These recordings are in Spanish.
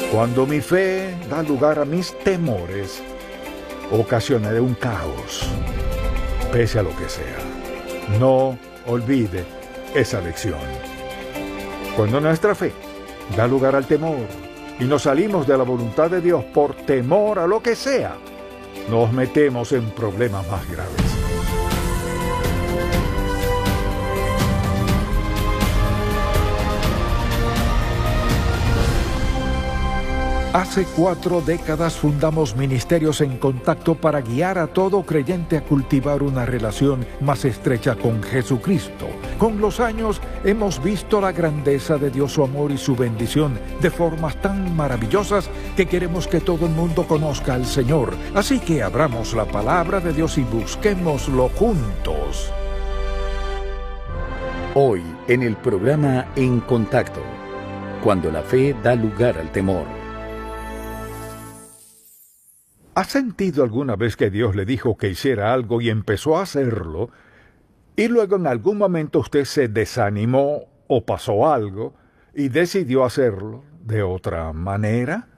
Cuando mi fe da lugar a mis temores, ocasionaré un caos, pese a lo que sea. No olvide esa lección. Cuando nuestra fe da lugar al temor y nos salimos de la voluntad de Dios por temor a lo que sea, nos metemos en problemas más graves. Hace 4 décadas fundamos Ministerios en Contacto para guiar a todo creyente a cultivar una relación más estrecha con Jesucristo. Con los años hemos visto la grandeza de Dios, su amor y su bendición de formas tan maravillosas que queremos que todo el mundo conozca al Señor. Así que abramos la palabra de Dios y busquémoslo juntos. Hoy en el programa En Contacto, cuando la fe da lugar al temor. ¿Ha sentido alguna vez que Dios le dijo que hiciera algo y empezó a hacerlo, y luego en algún momento usted se desanimó o pasó algo y decidió hacerlo de otra manera?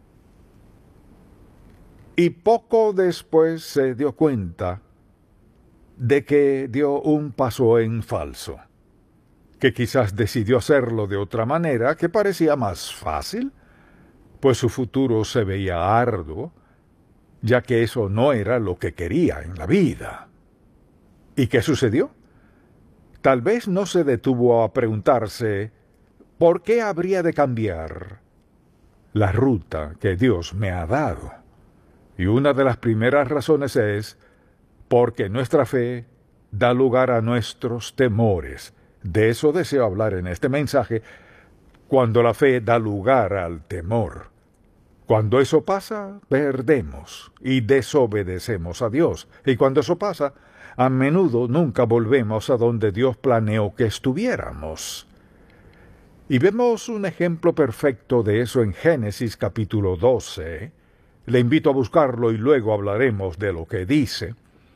Y poco después se dio cuenta de que dio un paso en falso, que quizás decidió hacerlo de otra manera que parecía más fácil, pues su futuro se veía arduo, ya que eso no era lo que quería en la vida. ¿Y qué sucedió? Tal vez no se detuvo a preguntarse ¿por qué habría de cambiar la ruta que Dios me ha dado? Y una de las primeras razones es porque nuestra fe da lugar a nuestros temores. De eso deseo hablar en este mensaje, cuando la fe da lugar al temor. Cuando eso pasa, perdemos y desobedecemos a Dios. Y cuando eso pasa, a menudo nunca volvemos a donde Dios planeó que estuviéramos. Y vemos un ejemplo perfecto de eso en Génesis capítulo 12. Le invito a buscarlo y luego hablaremos de lo que dice.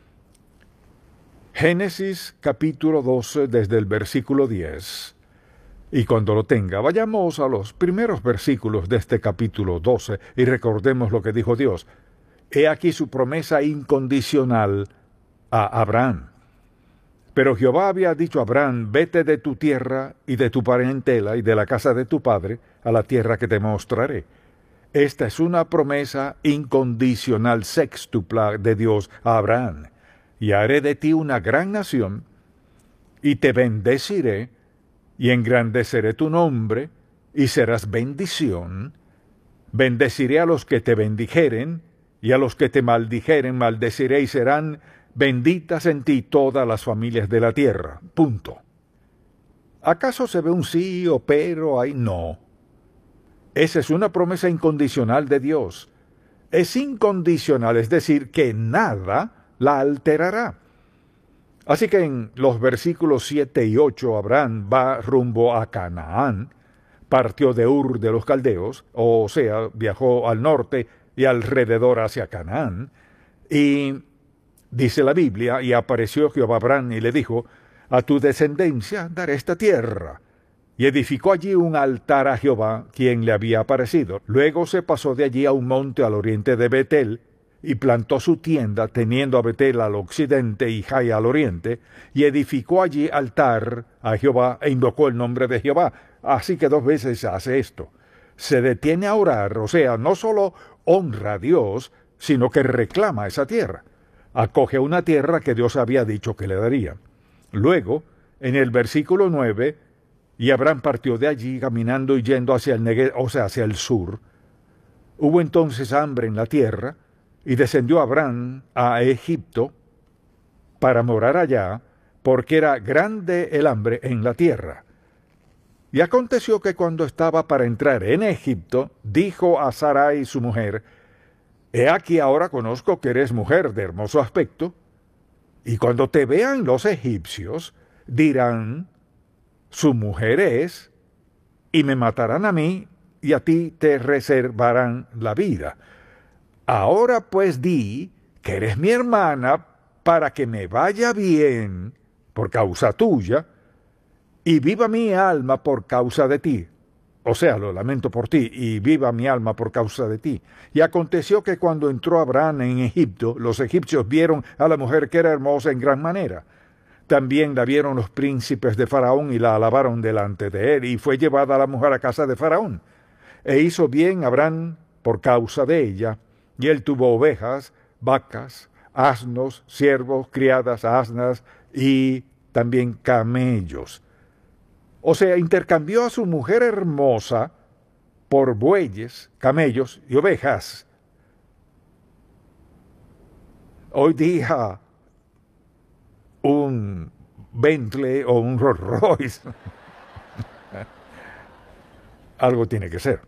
Génesis capítulo 12 desde el versículo 10. Y cuando lo tenga, vayamos a los primeros versículos de este capítulo 12 y recordemos lo que dijo Dios. He aquí su promesa incondicional a Abraham. Pero Jehová había dicho a Abraham, vete de tu tierra y de tu parentela y de la casa de tu padre a la tierra que te mostraré. Esta es una promesa incondicional sextupla de Dios a Abraham. Y haré de ti una gran nación y te bendeciré y engrandeceré tu nombre, y serás bendición. Bendeciré a los que te bendijeren, y a los que te maldijeren maldeciré, y serán benditas en ti todas las familias de la tierra. Punto. ¿Acaso se ve un sí o pero ahí? No. Esa es una promesa incondicional de Dios. Es incondicional, es decir, que nada la alterará. Así que en los versículos 7 y 8 Abraham va rumbo a Canaán, partió de Ur de los Caldeos, o sea, viajó al norte y alrededor hacia Canaán, y dice la Biblia, y apareció Jehová a Abraham y le dijo, a tu descendencia daré esta tierra. Y edificó allí un altar a Jehová, quien le había aparecido. Luego se pasó de allí a un monte al oriente de Betel, y plantó su tienda, teniendo a Betel al occidente y Jai al oriente, y edificó allí altar a Jehová, e invocó el nombre de Jehová. Así que 2 veces hace esto. Se detiene a orar, o sea, no solo honra a Dios, sino que reclama esa tierra. Acoge una tierra que Dios había dicho que le daría. Luego, en el versículo 9, y Abraham partió de allí, caminando y yendo hacia el Negev, o sea, hacia el sur. Hubo entonces hambre en la tierra, y descendió Abraham a Egipto para morar allá, porque era grande el hambre en la tierra. Y aconteció que cuando estaba para entrar en Egipto, dijo a Sarai su mujer, he aquí ahora conozco que eres mujer de hermoso aspecto, y cuando te vean los egipcios, dirán, su mujer es, y me matarán a mí, y a ti te reservarán la vida. Ahora pues di que eres mi hermana para que me vaya bien por causa tuya y viva mi alma por causa de ti. O sea, lo lamento por ti, y viva mi alma por causa de ti. Y aconteció que cuando entró Abraham en Egipto, los egipcios vieron a la mujer que era hermosa en gran manera. También la vieron los príncipes de Faraón y la alabaron delante de él, y fue llevada la mujer a casa de Faraón. E hizo bien Abraham por causa de ella, y él tuvo ovejas, vacas, asnos, siervos, criadas, asnas, y también camellos. O sea, intercambió a su mujer hermosa por bueyes, camellos y ovejas. Hoy día, un Bentley o un Rolls Royce, algo tiene que ser.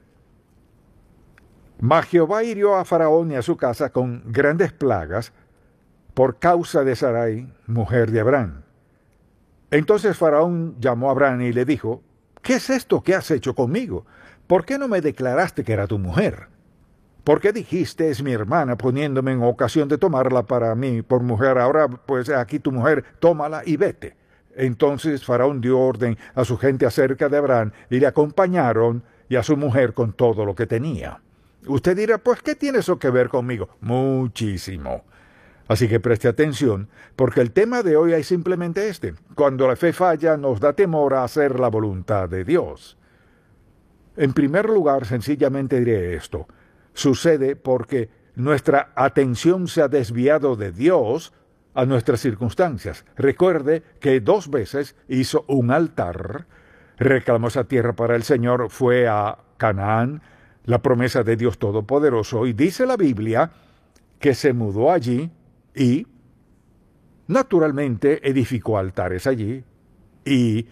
Mas Jehová hirió a Faraón y a su casa con grandes plagas por causa de Sarai, mujer de Abraham. Entonces Faraón llamó a Abraham y le dijo, ¿qué es esto que has hecho conmigo? ¿Por qué no me declaraste que era tu mujer? ¿Por qué dijiste es mi hermana poniéndome en ocasión de tomarla para mí por mujer? Ahora pues aquí tu mujer, tómala y vete. Entonces Faraón dio orden a su gente acerca de Abraham y le acompañaron y a su mujer con todo lo que tenía. Usted dirá, pues ¿qué tiene eso que ver conmigo? Muchísimo. Así que preste atención, porque el tema de hoy es simplemente este. Cuando la fe falla, nos da temor a hacer la voluntad de Dios. En primer lugar, sencillamente diré esto. Sucede porque nuestra atención se ha desviado de Dios a nuestras circunstancias. Recuerde que 2 veces hizo un altar, reclamó esa tierra para el Señor, fue a Canaán, la promesa de Dios Todopoderoso, y dice la Biblia que se mudó allí, y, naturalmente, edificó altares allí. Y,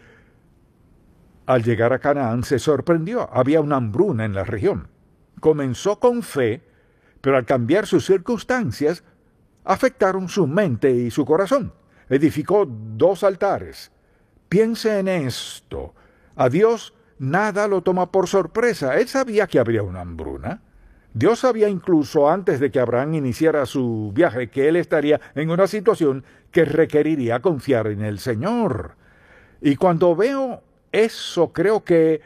al llegar a Canaán, se sorprendió. Había una hambruna en la región. Comenzó con fe, pero al cambiar sus circunstancias, afectaron su mente y su corazón. Edificó 2 altares. Piense en esto. A Dios nada lo toma por sorpresa. Él sabía que habría una hambruna. Dios sabía incluso antes de que Abraham iniciara su viaje que él estaría en una situación que requeriría confiar en el Señor. Y cuando veo eso, creo que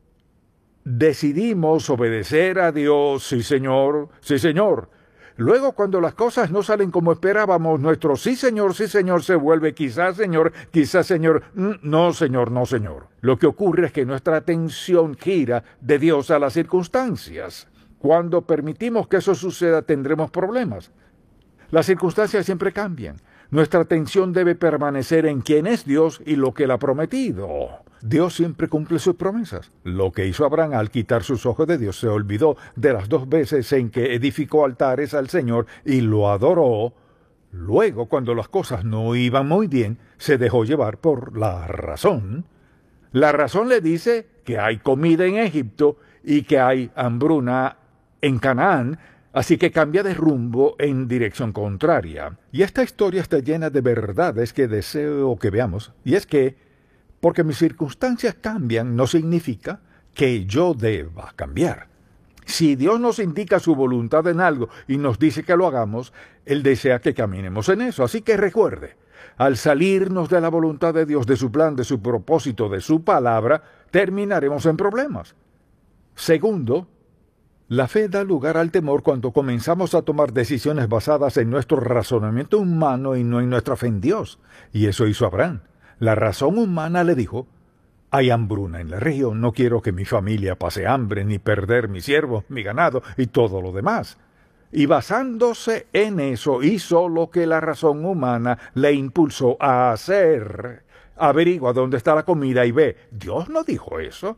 decidimos obedecer a Dios. Sí, Señor, sí, Señor. Luego, cuando las cosas no salen como esperábamos, nuestro sí, Señor, se vuelve quizás, Señor, no, Señor, no, Señor. Lo que ocurre es que nuestra atención gira de Dios a las circunstancias. Cuando permitimos que eso suceda, tendremos problemas. Las circunstancias siempre cambian. Nuestra atención debe permanecer en quién es Dios y lo que Él ha prometido. Dios siempre cumple sus promesas. Lo que hizo Abraham al quitar sus ojos de Dios, se olvidó de las 2 veces en que edificó altares al Señor y lo adoró. Luego, cuando las cosas no iban muy bien, se dejó llevar por la razón. La razón le dice que hay comida en Egipto y que hay hambruna en Canaán, así que cambia de rumbo en dirección contraria. Y esta historia está llena de verdades que deseo que veamos. Y es que, porque mis circunstancias cambian, no significa que yo deba cambiar. Si Dios nos indica su voluntad en algo y nos dice que lo hagamos, Él desea que caminemos en eso. Así que recuerde, al salirnos de la voluntad de Dios, de su plan, de su propósito, de su palabra, terminaremos en problemas. Segundo, la fe da lugar al temor cuando comenzamos a tomar decisiones basadas en nuestro razonamiento humano y no en nuestra fe en Dios. Y eso hizo Abraham. La razón humana le dijo, hay hambruna en la región, no quiero que mi familia pase hambre, ni perder mis siervos, mi ganado y todo lo demás. Y basándose en eso, hizo lo que la razón humana le impulsó a hacer. Averigua dónde está la comida y ve, Dios no dijo eso.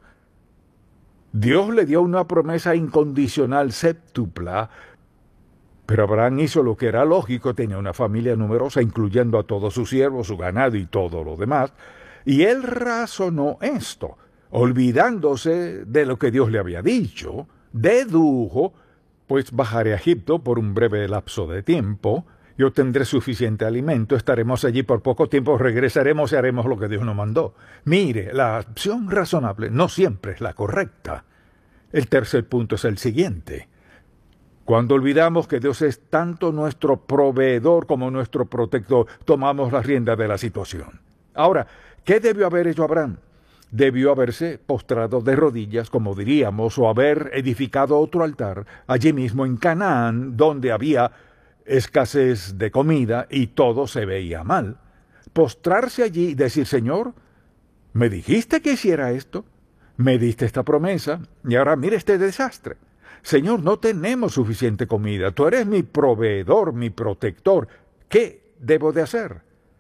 Dios le dio una promesa incondicional séptupla, pero Abraham hizo lo que era lógico, tenía una familia numerosa, incluyendo a todos sus siervos, su ganado y todo lo demás, y él razonó esto, olvidándose de lo que Dios le había dicho, dedujo, pues bajaré a Egipto por un breve lapso de tiempo, yo tendré suficiente alimento, estaremos allí por poco tiempo, regresaremos y haremos lo que Dios nos mandó. Mire, la opción razonable no siempre es la correcta. El tercer punto es el siguiente. Cuando olvidamos que Dios es tanto nuestro proveedor como nuestro protector, tomamos la rienda de la situación. Ahora, ¿qué debió haber hecho Abraham? debió haberse postrado de rodillas, como diríamos, o haber edificado otro altar allí mismo en Canaán, donde había escasez de comida y todo se veía mal. Postrarse allí y decir: Señor, ¿me dijiste que hiciera esto? Me diste esta promesa y ahora mira este desastre. Señor, no tenemos suficiente comida. Tú eres mi proveedor, mi protector. ¿Qué debo de hacer?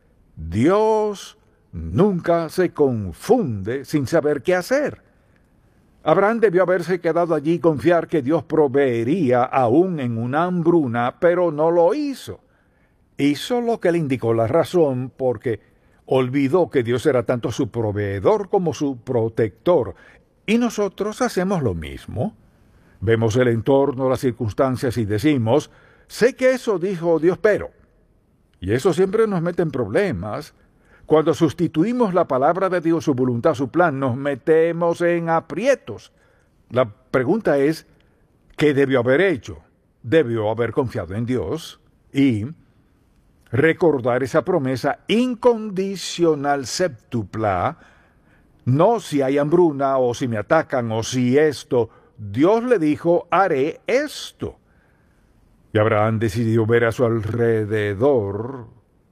Dios nunca se confunde sin saber qué hacer. Abraham debió haberse quedado allí y confiar que Dios proveería aún en una hambruna, pero no lo hizo. Hizo lo que le indicó la razón, porque olvidó que Dios era tanto su proveedor como su protector. Y nosotros hacemos lo mismo. Vemos el entorno, las circunstancias y decimos: sé que eso dijo Dios, pero... Y eso siempre nos mete en problemas. Cuando sustituimos la palabra de Dios, su voluntad, su plan, nos metemos en aprietos. La pregunta es: ¿qué debió haber hecho? Debió haber confiado en Dios y recordar esa promesa incondicional séptupla. No si hay hambruna o si me atacan o si esto. Dios le dijo: haré esto. Y Abraham decidió ver a su alrededor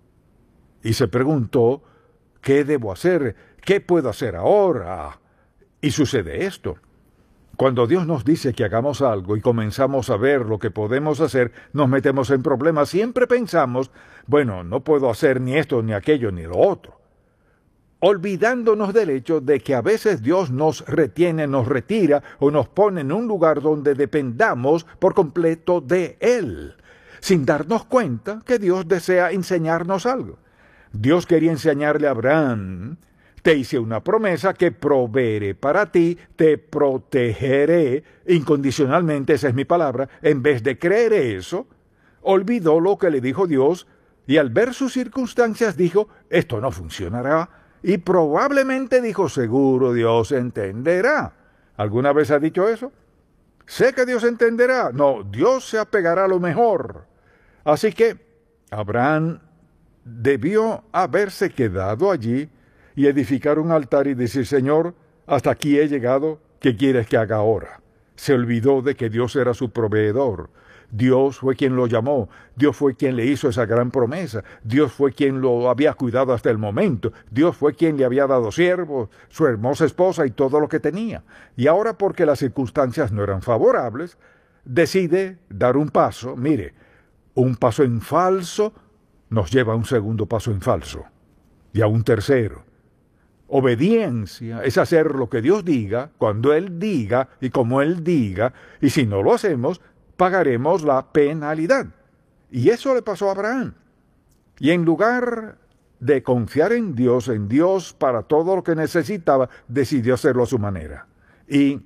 y se preguntó: ¿qué debo hacer? ¿Qué puedo hacer ahora? Y sucede esto. Cuando Dios nos dice que hagamos algo y comenzamos a ver lo que podemos hacer, nos metemos en problemas. Siempre pensamos: bueno, no puedo hacer ni esto, ni aquello, ni lo otro. Olvidándonos del hecho de que a veces Dios nos retiene, nos retira o nos pone en un lugar donde dependamos por completo de Él, sin darnos cuenta que Dios desea enseñarnos algo. Dios quería enseñarle a Abraham: te hice una promesa que proveeré para ti, te protegeré incondicionalmente, esa es mi palabra. En vez de creer eso, olvidó lo que le dijo Dios y al ver sus circunstancias dijo: esto no funcionará. Y probablemente dijo: seguro Dios entenderá. ¿Alguna vez ha dicho eso? Sé que Dios entenderá. No, Dios se apegará a lo mejor. Así que Abraham debió haberse quedado allí y edificar un altar y decir: Señor, hasta aquí he llegado, ¿qué quieres que haga ahora? Se olvidó de que Dios era su proveedor. Dios fue quien lo llamó, Dios fue quien le hizo esa gran promesa, Dios fue quien lo había cuidado hasta el momento, Dios fue quien le había dado siervos, su hermosa esposa y todo lo que tenía. Y ahora, porque las circunstancias no eran favorables, decide dar un paso. Mire, un paso en falso nos lleva a un segundo paso en falso y a un tercero. Obediencia es hacer lo que Dios diga, cuando Él diga y como Él diga, y si no lo hacemos, pagaremos la penalidad. Y eso le pasó a Abraham. Y en lugar de confiar en Dios para todo lo que necesitaba, decidió hacerlo a su manera. Y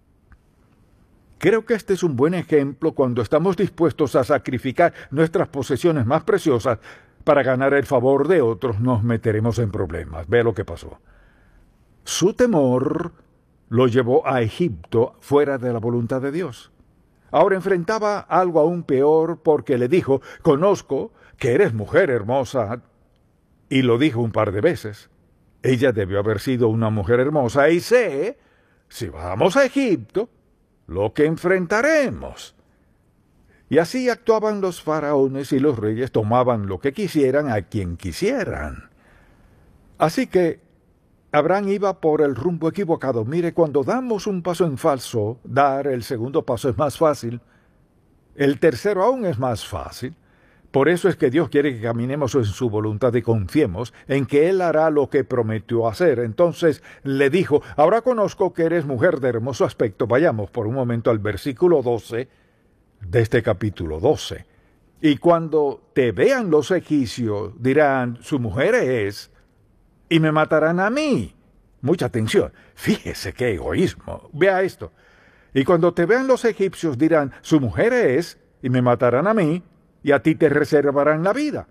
creo que este es un buen ejemplo cuando estamos dispuestos a sacrificar nuestras posesiones más preciosas para ganar el favor de otros, nos meteremos en problemas. Ve lo que pasó. Su temor lo llevó a Egipto fuera de la voluntad de Dios. Ahora enfrentaba algo aún peor, porque le dijo: conozco que eres mujer hermosa, y lo dijo un par de veces. Ella debió haber sido una mujer hermosa, y sé, si vamos a Egipto, lo que enfrentaremos. Y así actuaban los faraones y los reyes, tomaban lo que quisieran a quien quisieran. Así que Abraham iba por el rumbo equivocado. Mire, cuando damos un paso en falso, dar el segundo paso es más fácil. El tercero aún es más fácil. Por eso es que Dios quiere que caminemos en su voluntad y confiemos en que Él hará lo que prometió hacer. Entonces le dijo: ahora conozco que eres mujer de hermoso aspecto. Vayamos por un momento al versículo 12 de este capítulo 12. Y cuando te vean los egipcios, dirán: su mujer es... y me matarán a mí. Mucha atención. Fíjese qué egoísmo. Vea esto. Y cuando te vean los egipcios dirán: su mujer es, y me matarán a mí, y a ti te reservarán la vida.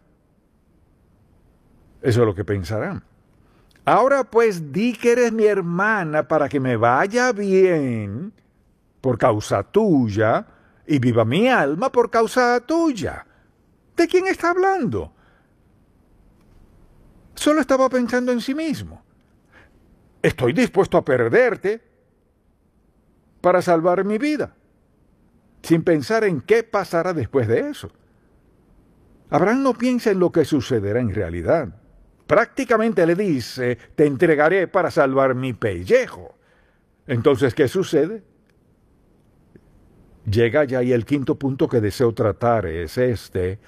Eso es lo que pensarán. Ahora pues di que eres mi hermana para que me vaya bien por causa tuya, y viva mi alma por causa tuya. ¿De quién está hablando? Solo estaba pensando en sí mismo. estoy dispuesto a perderte para salvar mi vida, sin pensar en qué pasará después de eso. Abraham no piensa en lo que sucederá en realidad. Prácticamente le dice, te entregaré para salvar mi pellejo. Entonces, ¿qué sucede? Llega ya y el quinto punto que deseo tratar es este.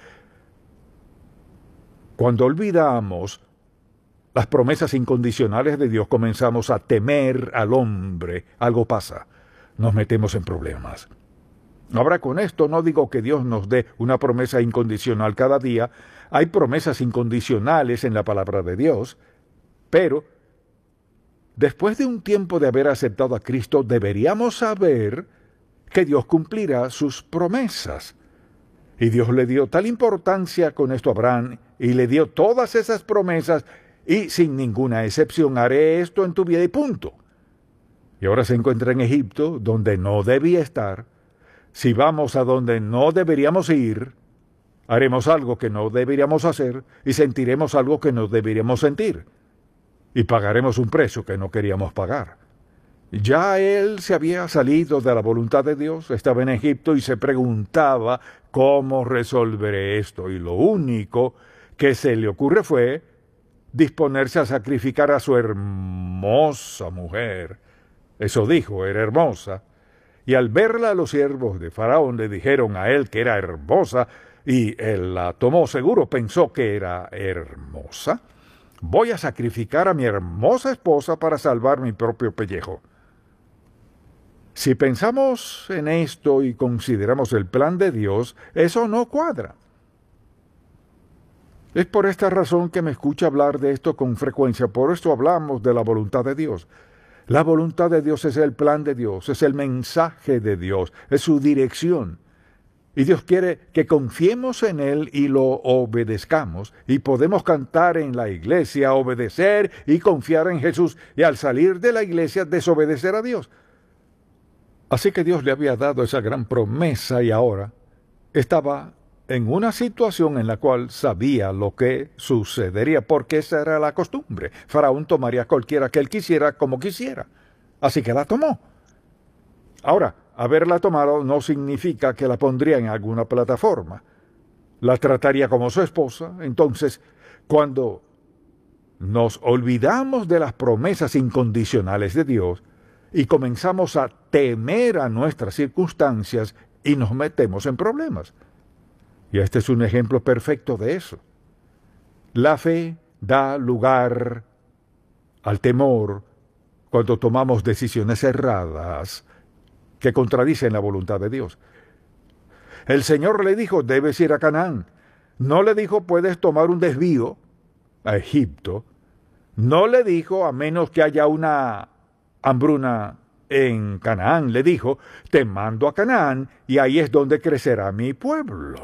Cuando olvidamos las promesas incondicionales de Dios, comenzamos a temer al hombre. Algo pasa. Nos metemos en problemas. Ahora, con esto no digo que Dios nos dé una promesa incondicional cada día. Hay promesas incondicionales en la palabra de Dios, pero después de un tiempo de haber aceptado a Cristo, deberíamos saber que Dios cumplirá sus promesas. Y Dios le dio tal importancia con esto a Abraham, y le dio todas esas promesas, y sin ninguna excepción, haré esto en tu vida y punto. Y ahora se encuentra en Egipto, donde no debía estar. Si vamos a donde no deberíamos ir, haremos algo que no deberíamos hacer y sentiremos algo que no deberíamos sentir. Y pagaremos un precio que no queríamos pagar. Ya él se había salido de la voluntad de Dios, estaba en Egipto y se preguntaba cómo resolveré esto. Y lo único que se le ocurre fue disponerse a sacrificar a su hermosa mujer. Eso dijo, era hermosa. Y al verla, los siervos de Faraón le dijeron a él que era hermosa, y él la tomó seguro, pensó que era hermosa. Voy a sacrificar a mi hermosa esposa para salvar mi propio pellejo. Si pensamos en esto y consideramos el plan de Dios, eso no cuadra. Es por esta razón que me escucha hablar de esto con frecuencia, por esto hablamos de la voluntad de Dios. La voluntad de Dios es el plan de Dios, es el mensaje de Dios, es su dirección. Y Dios quiere que confiemos en Él y lo obedezcamos. Y podemos cantar en la iglesia, obedecer y confiar en Jesús. Y al salir de la iglesia, desobedecer a Dios. Así que Dios le había dado esa gran promesa y ahora estaba en una situación en la cual sabía lo que sucedería, porque esa era la costumbre. Faraón tomaría cualquiera que él quisiera como quisiera. Así que la tomó. Ahora, haberla tomado no significa que la pondría en alguna plataforma. La trataría como su esposa. Entonces, cuando nos olvidamos de las promesas incondicionales de Dios y comenzamos a temer a nuestras circunstancias y nos metemos en problemas. Y este es un ejemplo perfecto de eso. La fe da lugar al temor cuando tomamos decisiones erradas que contradicen la voluntad de Dios. El Señor le dijo, debes ir a Canaán. No le dijo, puedes tomar un desvío a Egipto. No le dijo, a menos que haya una hambruna en Canaán. Le dijo, te mando a Canaán y ahí es donde crecerá mi pueblo.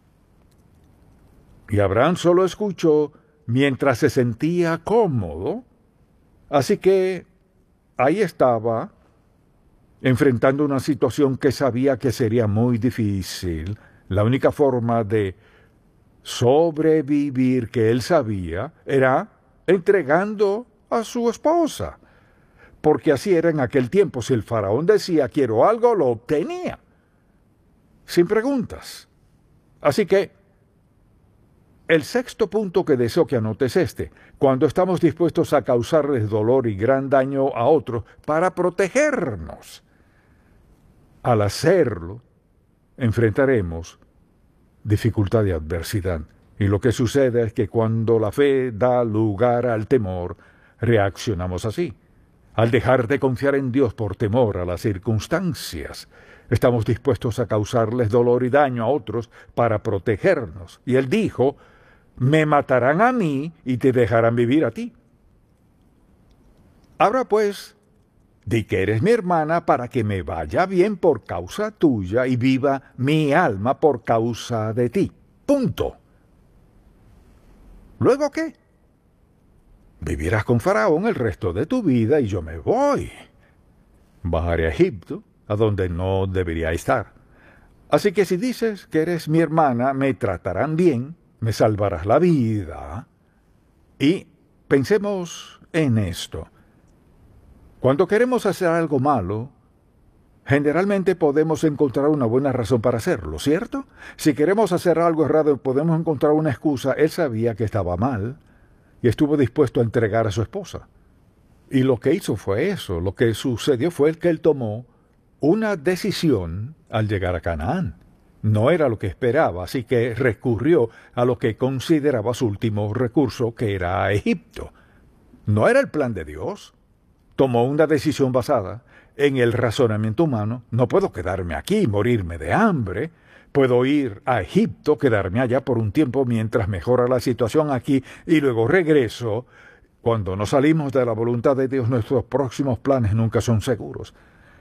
Y Abraham solo escuchó mientras se sentía cómodo. Así que ahí estaba, enfrentando una situación que sabía que sería muy difícil. La única forma de sobrevivir que él sabía era entregando a su esposa. Porque así era en aquel tiempo. Si el faraón decía, quiero algo, lo obtenía. Sin preguntas. Así que el sexto punto que deseo que anotes es este. Cuando estamos dispuestos a causarles dolor y gran daño a otros para protegernos. Al hacerlo, enfrentaremos dificultad y adversidad. Y lo que sucede es que cuando la fe da lugar al temor, reaccionamos así. Al dejar de confiar en Dios por temor a las circunstancias, estamos dispuestos a causarles dolor y daño a otros para protegernos. Y Él dijo, me matarán a mí y te dejarán vivir a ti. Ahora pues, di que eres mi hermana para que me vaya bien por causa tuya y viva mi alma por causa de ti. Punto. ¿Luego qué? Vivirás con Faraón el resto de tu vida y yo me voy. Bajaré a Egipto, a donde no debería estar. Así que si dices que eres mi hermana, me tratarán bien, me salvarás la vida. Y pensemos en esto. Cuando queremos hacer algo malo, generalmente podemos encontrar una buena razón para hacerlo, ¿cierto? Si queremos hacer algo errado, podemos encontrar una excusa. Él sabía que estaba mal y estuvo dispuesto a entregar a su esposa. Y lo que hizo fue eso. Lo que sucedió fue que él tomó una decisión al llegar a Canaán. No era lo que esperaba, así que recurrió a lo que consideraba su último recurso, que era a Egipto. No era el plan de Dios. Tomó una decisión basada en el razonamiento humano. No puedo quedarme aquí y morirme de hambre. Puedo ir a Egipto, quedarme allá por un tiempo mientras mejora la situación aquí y luego regreso. Cuando nos salimos de la voluntad de Dios, nuestros próximos planes nunca son seguros.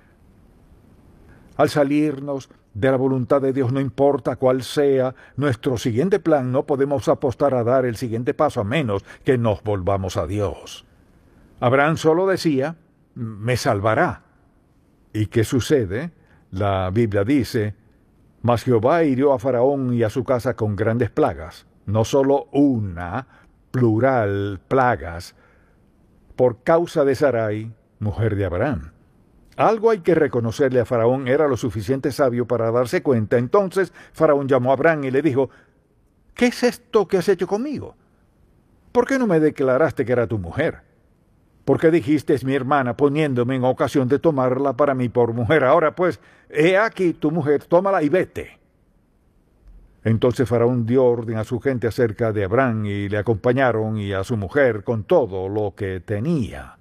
Al salirnos de la voluntad de Dios, no importa cuál sea nuestro siguiente plan, no podemos apostar a dar el siguiente paso a menos que nos volvamos a Dios. Abraham solo decía, me salvará. ¿Y qué sucede? La Biblia dice, mas Jehová hirió a Faraón y a su casa con grandes plagas, no solo una, plural, plagas, por causa de Sarai, mujer de Abraham. Algo hay que reconocerle a Faraón, era lo suficiente sabio para darse cuenta. Entonces Faraón llamó a Abraham y le dijo, ¿qué es esto que has hecho conmigo? ¿Por qué no me declaraste que era tu mujer? ¿Por qué dijiste es mi hermana, poniéndome en ocasión de tomarla para mí por mujer? Ahora pues, he aquí tu mujer, tómala y vete. Entonces Faraón dio orden a su gente acerca de Abraham y le acompañaron y a su mujer con todo lo que tenía.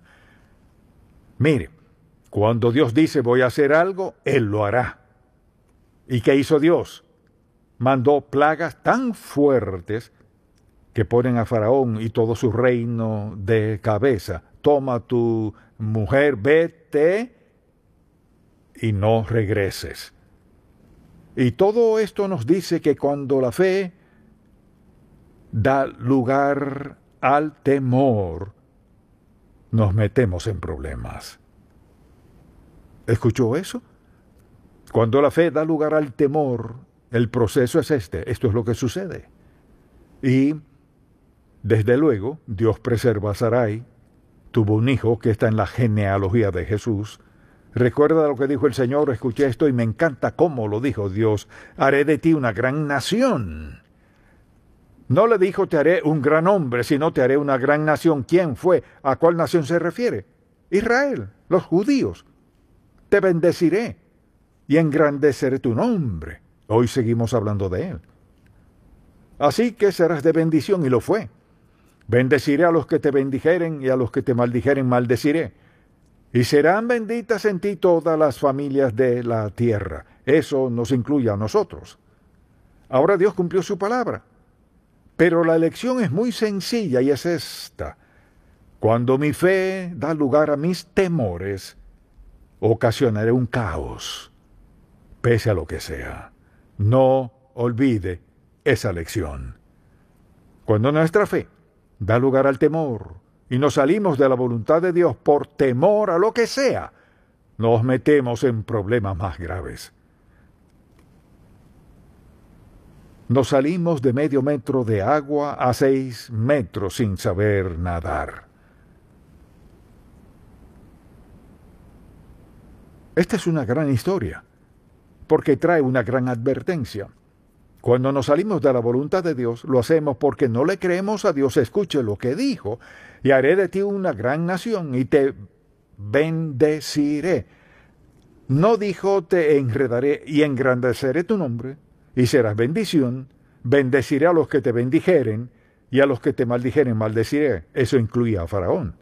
Mire, cuando Dios dice voy a hacer algo, Él lo hará. ¿Y qué hizo Dios? Mandó plagas tan fuertes que ponen a Faraón y todo su reino de cabeza. Toma tu mujer, vete y no regreses. Y todo esto nos dice que cuando la fe da lugar al temor, nos metemos en problemas. ¿Escuchó eso? Cuando la fe da lugar al temor, el proceso es este. Esto es lo que sucede. Y, desde luego, Dios preserva a Sarai. Tuvo un hijo que está en la genealogía de Jesús. Recuerda lo que dijo el Señor, escuché esto y me encanta cómo lo dijo Dios. Haré de ti una gran nación. No le dijo te haré un gran hombre, sino te haré una gran nación. ¿Quién fue? ¿A cuál nación se refiere? Israel, los judíos. Te bendeciré y engrandeceré tu nombre. Hoy seguimos hablando de él. Así que serás de bendición, y lo fue. Bendeciré a los que te bendijeren, y a los que te maldijeren maldeciré. Y serán benditas en ti todas las familias de la tierra. Eso nos incluye a nosotros. Ahora Dios cumplió su palabra. Pero la elección es muy sencilla y es esta. Cuando mi fe da lugar a mis temores, ocasionaré un caos, pese a lo que sea. No olvide esa lección. Cuando nuestra fe da lugar al temor y nos salimos de la voluntad de Dios por temor a lo que sea, nos metemos en problemas más graves. Nos salimos de medio metro de agua a 6 metros sin saber nadar. Esta es una gran historia, porque trae una gran advertencia. Cuando nos salimos de la voluntad de Dios, lo hacemos porque no le creemos a Dios. Escuche lo que dijo. Y haré de ti una gran nación y te bendeciré. No dijo te enredaré y engrandeceré tu nombre y serás bendición. Bendeciré a los que te bendijeren y a los que te maldijeren maldeciré. Eso incluía a Faraón.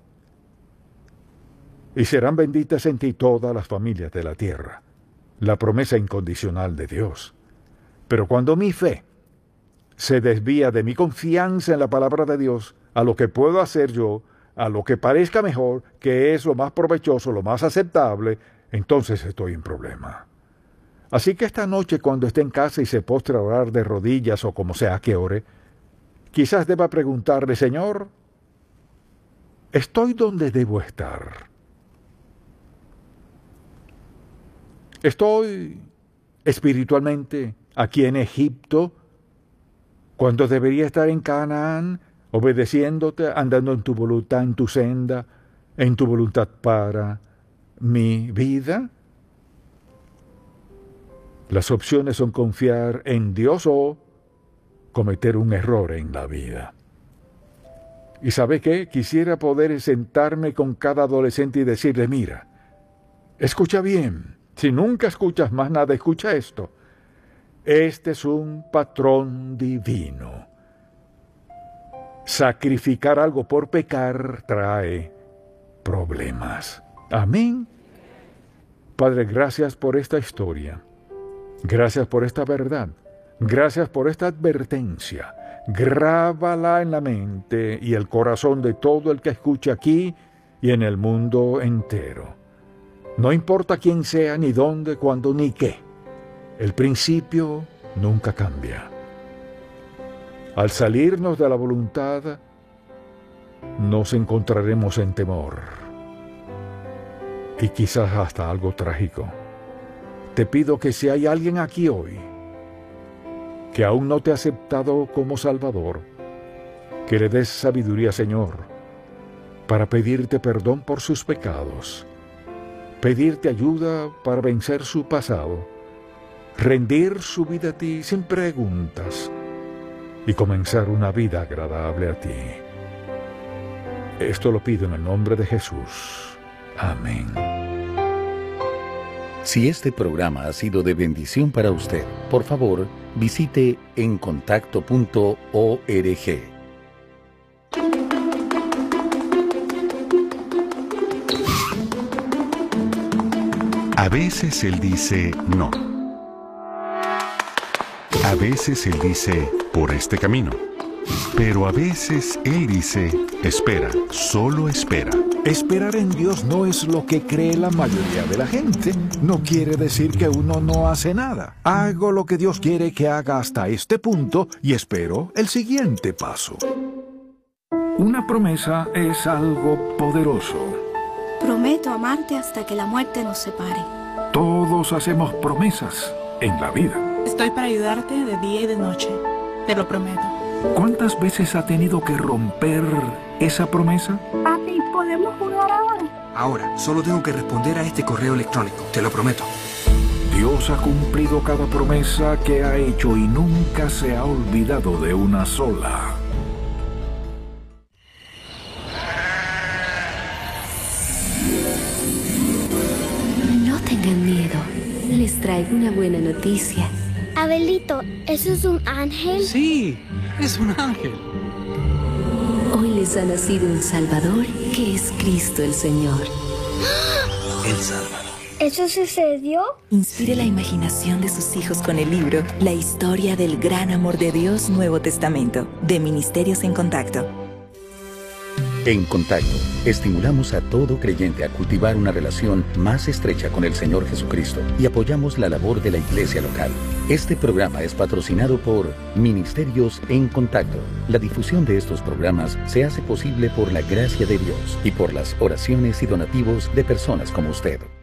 Y serán benditas en ti todas las familias de la tierra. La promesa incondicional de Dios. Pero cuando mi fe se desvía de mi confianza en la palabra de Dios, a lo que puedo hacer yo, a lo que parezca mejor, que es lo más provechoso, lo más aceptable, entonces estoy en problema. Así que esta noche, cuando esté en casa y se postre a orar de rodillas o como sea que ore, quizás deba preguntarle, Señor, ¿estoy donde debo estar? ¿Estoy espiritualmente aquí en Egipto, cuando debería estar en Canaán, obedeciéndote, andando en tu voluntad, en tu senda, en tu voluntad para mi vida? Las opciones son confiar en Dios o cometer un error en la vida. ¿Y sabe qué? Quisiera poder sentarme con cada adolescente y decirle, mira, escucha bien, si nunca escuchas más nada, escucha esto. Este es un patrón divino. Sacrificar algo por pecar trae problemas. Amén. Padre, gracias por esta historia. Gracias por esta verdad. Gracias por esta advertencia. Grábala en la mente y el corazón de todo el que escuche aquí y en el mundo entero. No importa quién sea, ni dónde, cuándo, ni qué. El principio nunca cambia. Al salirnos de la voluntad, nos encontraremos en temor y quizás hasta algo trágico. Te pido que si hay alguien aquí hoy que aún no te ha aceptado como Salvador, que le des sabiduría, Señor, para pedirte perdón por sus pecados, pedirte ayuda para vencer su pasado, rendir su vida a ti sin preguntas y comenzar una vida agradable a ti. Esto lo pido en el nombre de Jesús. Amén. Si este programa ha sido de bendición para usted, por favor, visite encontacto.org. A veces Él dice no. A veces Él dice por este camino. Pero a veces Él dice espera, solo espera. Esperar en Dios no es lo que cree la mayoría de la gente. No quiere decir que uno no hace nada. Hago lo que Dios quiere que haga hasta este punto y espero el siguiente paso. Una promesa es algo poderoso. Prometo amarte hasta que la muerte nos separe. Todos hacemos promesas en la vida. Estoy para ayudarte de día y de noche. Te lo prometo. ¿Cuántas veces ha tenido que romper esa promesa? Papi, ¿podemos jugar ahora? Ahora, solo tengo que responder a este correo electrónico, te lo prometo. Dios ha cumplido cada promesa que ha hecho y nunca se ha olvidado de una sola. No tengan miedo, les traigo una buena noticia. Abelito, ¿eso es un ángel? Sí, es un ángel. Hoy les ha nacido un Salvador, que es Cristo el Señor. El Salvador. ¿Eso sucedió? Inspire la imaginación de sus hijos con el libro La historia del gran amor de Dios, Nuevo Testamento, de Ministerios en Contacto. En Contacto, estimulamos a todo creyente a cultivar una relación más estrecha con el Señor Jesucristo y apoyamos la labor de la iglesia local. Este programa es patrocinado por Ministerios en Contacto. La difusión de estos programas se hace posible por la gracia de Dios y por las oraciones y donativos de personas como usted.